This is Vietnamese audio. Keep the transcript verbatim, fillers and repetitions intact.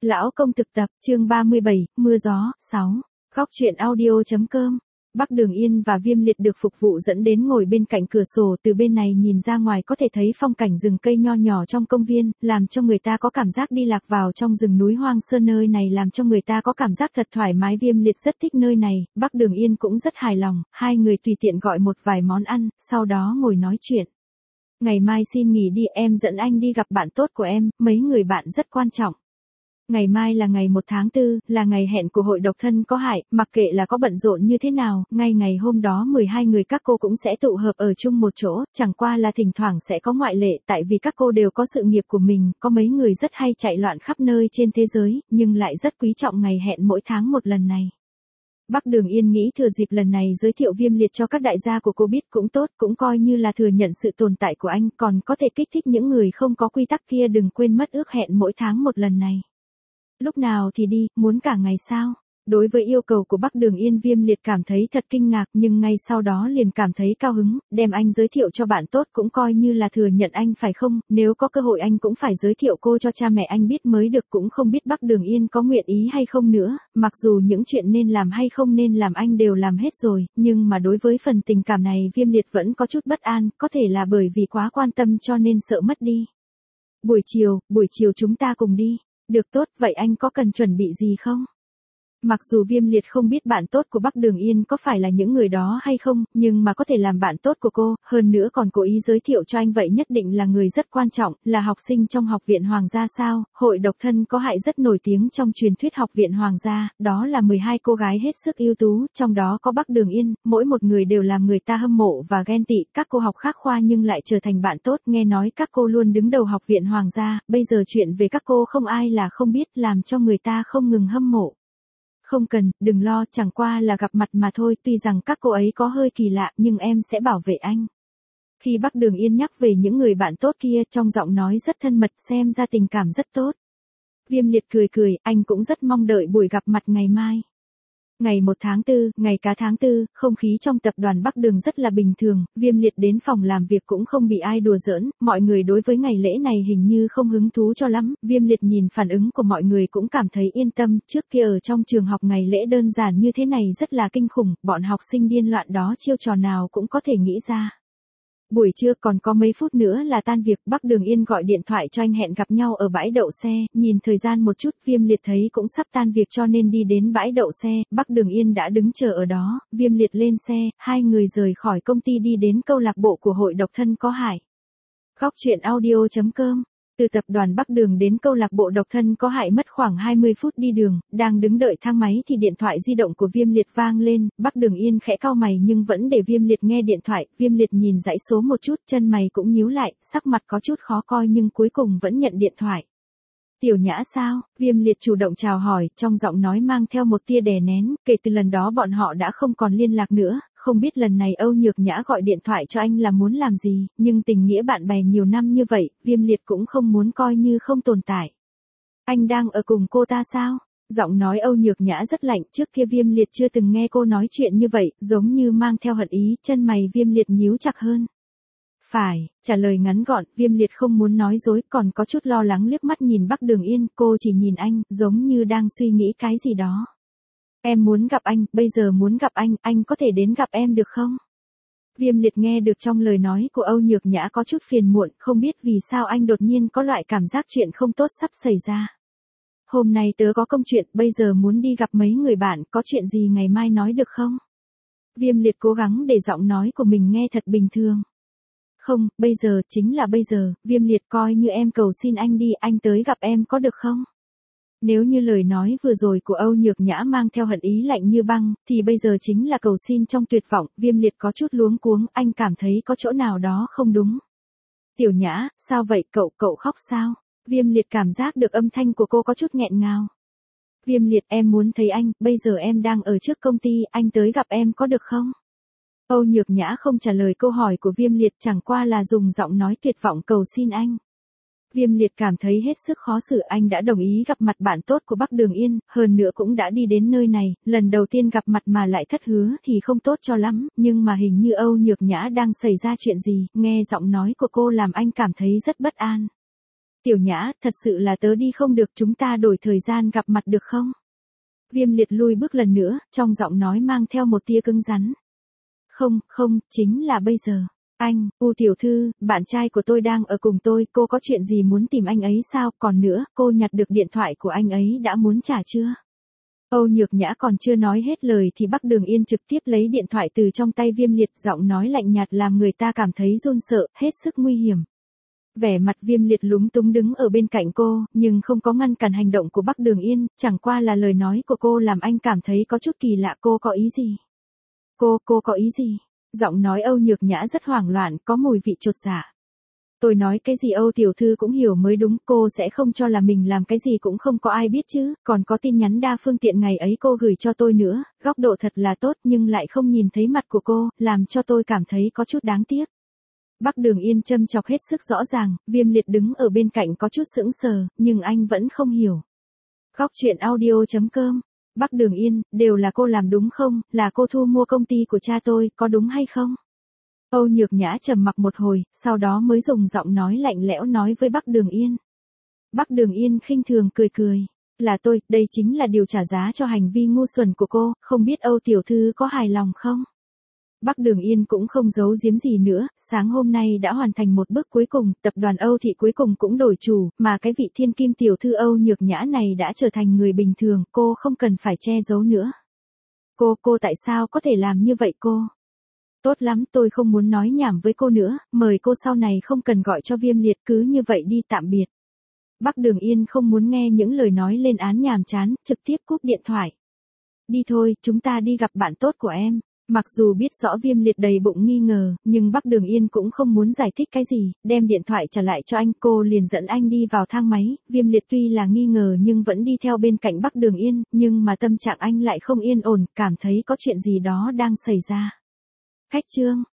Lão công thực tập, chương ba mươi bảy, mưa gió, sáu. Góc truyện audio.com. Bắc Đường Yên và Viêm Liệt được phục vụ dẫn đến ngồi bên cạnh cửa sổ, từ bên này nhìn ra ngoài có thể thấy phong cảnh rừng cây nho nhỏ trong công viên, làm cho người ta có cảm giác đi lạc vào trong rừng núi hoang sơ. Nơi này làm cho người ta có cảm giác thật thoải mái. Viêm Liệt rất thích nơi này, Bắc Đường Yên cũng rất hài lòng, hai người tùy tiện gọi một vài món ăn, sau đó ngồi nói chuyện. Ngày mai xin nghỉ đi, em dẫn anh đi gặp bạn tốt của em, mấy người bạn rất quan trọng. Ngày mai là ngày một tháng tư, là ngày hẹn của hội độc thân có hại, mặc kệ là có bận rộn như thế nào, ngay ngày hôm đó mười hai người các cô cũng sẽ tụ hợp ở chung một chỗ, chẳng qua là thỉnh thoảng sẽ có ngoại lệ, tại vì các cô đều có sự nghiệp của mình, có mấy người rất hay chạy loạn khắp nơi trên thế giới, nhưng lại rất quý trọng ngày hẹn mỗi tháng một lần này. Bắc Đường Yên nghĩ thừa dịp lần này giới thiệu Viêm Liệt cho các đại gia của cô biết cũng tốt, cũng coi như là thừa nhận sự tồn tại của anh, còn có thể kích thích những người không có quy tắc kia đừng quên mất ước hẹn mỗi tháng một lần này. Lúc nào thì đi, muốn cả ngày sao? Đối với yêu cầu của Bắc Đường Yên, Viêm Liệt cảm thấy thật kinh ngạc, nhưng ngay sau đó liền cảm thấy cao hứng, đem anh giới thiệu cho bạn tốt cũng coi như là thừa nhận anh phải không, nếu có cơ hội anh cũng phải giới thiệu cô cho cha mẹ anh biết mới được. Cũng không biết Bắc Đường Yên có nguyện ý hay không nữa, mặc dù những chuyện nên làm hay không nên làm anh đều làm hết rồi, nhưng mà đối với phần tình cảm này Viêm Liệt vẫn có chút bất an, có thể là bởi vì quá quan tâm cho nên sợ mất đi. Buổi chiều, buổi chiều chúng ta cùng đi. Được tốt, vậy anh có cần chuẩn bị gì không? Mặc dù Viêm Liệt không biết bạn tốt của Bắc Đường Yên có phải là những người đó hay không, nhưng mà có thể làm bạn tốt của cô, hơn nữa còn cố ý giới thiệu cho anh vậy nhất định là người rất quan trọng, là học sinh trong học viện Hoàng gia sao, hội độc thân có hại rất nổi tiếng trong truyền thuyết học viện Hoàng gia, đó là mười hai cô gái hết sức ưu tú, trong đó có Bắc Đường Yên, mỗi một người đều làm người ta hâm mộ và ghen tị, các cô học khác khoa nhưng lại trở thành bạn tốt, nghe nói các cô luôn đứng đầu học viện Hoàng gia, bây giờ chuyện về các cô không ai là không biết, làm cho người ta không ngừng hâm mộ. Không cần, đừng lo, chẳng qua là gặp mặt mà thôi, tuy rằng các cô ấy có hơi kỳ lạ, nhưng em sẽ bảo vệ anh. Khi Bắc Đường Yên nhắc về những người bạn tốt kia, trong giọng nói rất thân mật, xem ra tình cảm rất tốt. Viêm Liệt cười cười, anh cũng rất mong đợi buổi gặp mặt ngày mai. Ngày một tháng tư, ngày cá tháng tư, không khí trong tập đoàn Bắc Đường rất là bình thường, Viêm Liệt đến phòng làm việc cũng không bị ai đùa giỡn, mọi người đối với ngày lễ này hình như không hứng thú cho lắm, Viêm Liệt nhìn phản ứng của mọi người cũng cảm thấy yên tâm, trước kia ở trong trường học ngày lễ đơn giản như thế này rất là kinh khủng, bọn học sinh điên loạn đó chiêu trò nào cũng có thể nghĩ ra. Buổi trưa còn có mấy phút nữa là tan việc, Bắc Đường Yên gọi điện thoại cho anh hẹn gặp nhau ở bãi đậu xe, nhìn thời gian một chút Viêm Liệt thấy cũng sắp tan việc cho nên đi đến bãi đậu xe, Bắc Đường Yên đã đứng chờ ở đó, Viêm Liệt lên xe, hai người rời khỏi công ty đi đến câu lạc bộ của hội độc thân có hại. Góc truyện audio.com. Từ tập đoàn Bắc Đường đến câu lạc bộ độc thân có hại mất khoảng hai mươi phút đi đường, đang đứng đợi thang máy thì điện thoại di động của Viêm Liệt vang lên, Bắc Đường Yên khẽ cau mày nhưng vẫn để Viêm Liệt nghe điện thoại, Viêm Liệt nhìn dãy số một chút, chân mày cũng nhíu lại, sắc mặt có chút khó coi nhưng cuối cùng vẫn nhận điện thoại. Tiểu Nhã sao? Viêm Liệt chủ động chào hỏi, trong giọng nói mang theo một tia đè nén, kể từ lần đó bọn họ đã không còn liên lạc nữa, không biết lần này Âu Nhược Nhã gọi điện thoại cho anh là muốn làm gì, nhưng tình nghĩa bạn bè nhiều năm như vậy, Viêm Liệt cũng không muốn coi như không tồn tại. Anh đang ở cùng cô ta sao? Giọng nói Âu Nhược Nhã rất lạnh, trước kia Viêm Liệt chưa từng nghe cô nói chuyện như vậy, giống như mang theo hận ý, chân mày Viêm Liệt nhíu chặt hơn. Phải, trả lời ngắn gọn, Viêm Liệt không muốn nói dối, còn có chút lo lắng liếc mắt nhìn Bắc Đường Yên, cô chỉ nhìn anh, giống như đang suy nghĩ cái gì đó. Em muốn gặp anh, bây giờ muốn gặp anh, anh có thể đến gặp em được không? Viêm Liệt nghe được trong lời nói của Âu Nhược Nhã có chút phiền muộn, không biết vì sao anh đột nhiên có loại cảm giác chuyện không tốt sắp xảy ra. Hôm nay tớ có công chuyện, bây giờ muốn đi gặp mấy người bạn, có chuyện gì ngày mai nói được không? Viêm Liệt cố gắng để giọng nói của mình nghe thật bình thường. Không, bây giờ, chính là bây giờ, Viêm Liệt coi như em cầu xin anh đi, anh tới gặp em có được không? Nếu như lời nói vừa rồi của Âu Nhược Nhã mang theo hận ý lạnh như băng, thì bây giờ chính là cầu xin trong tuyệt vọng, Viêm Liệt có chút luống cuống, anh cảm thấy có chỗ nào đó không đúng. Tiểu Nhã, sao vậy, cậu, cậu khóc sao? Viêm Liệt cảm giác được âm thanh của cô có chút nghẹn ngào. Viêm Liệt, em muốn thấy anh, bây giờ em đang ở trước công ty, anh tới gặp em có được không? Âu Nhược Nhã không trả lời câu hỏi của Viêm Liệt, chẳng qua là dùng giọng nói tuyệt vọng cầu xin anh. Viêm Liệt cảm thấy hết sức khó xử, anh đã đồng ý gặp mặt bạn tốt của Bắc Đường Yên, hơn nữa cũng đã đi đến nơi này, lần đầu tiên gặp mặt mà lại thất hứa thì không tốt cho lắm, nhưng mà hình như Âu Nhược Nhã đang xảy ra chuyện gì, nghe giọng nói của cô làm anh cảm thấy rất bất an. Tiểu Nhã, thật sự là tớ đi không được, chúng ta đổi thời gian gặp mặt được không? Viêm Liệt lui bước lần nữa, trong giọng nói mang theo một tia cứng rắn. Không, không, chính là bây giờ. Anh, U tiểu thư, bạn trai của tôi đang ở cùng tôi, cô có chuyện gì muốn tìm anh ấy sao? Còn nữa, cô nhặt được điện thoại của anh ấy đã muốn trả chưa? Âu Nhược Nhã còn chưa nói hết lời thì Bắc Đường Yên trực tiếp lấy điện thoại từ trong tay Viêm Liệt, giọng nói lạnh nhạt làm người ta cảm thấy run sợ, hết sức nguy hiểm. Vẻ mặt Viêm Liệt lúng túng đứng ở bên cạnh cô, nhưng không có ngăn cản hành động của Bắc Đường Yên, chẳng qua là lời nói của cô làm anh cảm thấy có chút kỳ lạ. Cô có ý gì? Cô, cô có ý gì? Giọng nói Âu Nhược Nhã rất hoảng loạn, có mùi vị chột dạ. Tôi nói cái gì Âu tiểu thư cũng hiểu mới đúng, cô sẽ không cho là mình làm cái gì cũng không có ai biết chứ, còn có tin nhắn đa phương tiện ngày ấy cô gửi cho tôi nữa, góc độ thật là tốt nhưng lại không nhìn thấy mặt của cô, làm cho tôi cảm thấy có chút đáng tiếc. Bắc Đường Yên châm chọc hết sức rõ ràng, Viêm Liệt đứng ở bên cạnh có chút sững sờ, nhưng anh vẫn không hiểu. Góc truyện audio chấm com. Bắc Đường Yên, đều là cô làm đúng không, là cô thu mua công ty của cha tôi, có đúng hay không? Âu Nhược Nhã trầm mặc một hồi, sau đó mới dùng giọng nói lạnh lẽo nói với Bắc Đường Yên. Bắc Đường Yên khinh thường cười cười. Là tôi, đây chính là điều trả giá cho hành vi ngu xuẩn của cô, không biết Âu tiểu thư có hài lòng không? Bắc Đường Yên cũng không giấu giếm gì nữa, sáng hôm nay đã hoàn thành một bước cuối cùng, tập đoàn Âu Thị cuối cùng cũng đổi chủ, mà cái vị thiên kim tiểu thư Âu Nhược Nhã này đã trở thành người bình thường, cô không cần phải che giấu nữa. Cô, cô tại sao có thể làm như vậy cô? Tốt lắm, tôi không muốn nói nhảm với cô nữa, mời cô sau này không cần gọi cho Viêm Liệt, cứ như vậy đi, tạm biệt. Bắc Đường Yên không muốn nghe những lời nói lên án nhàm chán, trực tiếp cúp điện thoại. Đi thôi, chúng ta đi gặp bạn tốt của em. Mặc dù biết rõ Viêm Liệt đầy bụng nghi ngờ, nhưng Bắc Đường Yên cũng không muốn giải thích cái gì, đem điện thoại trả lại cho anh, cô liền dẫn anh đi vào thang máy. Viêm Liệt tuy là nghi ngờ nhưng vẫn đi theo bên cạnh Bắc Đường Yên, nhưng mà tâm trạng anh lại không yên ổn, cảm thấy có chuyện gì đó đang xảy ra. Khách trương.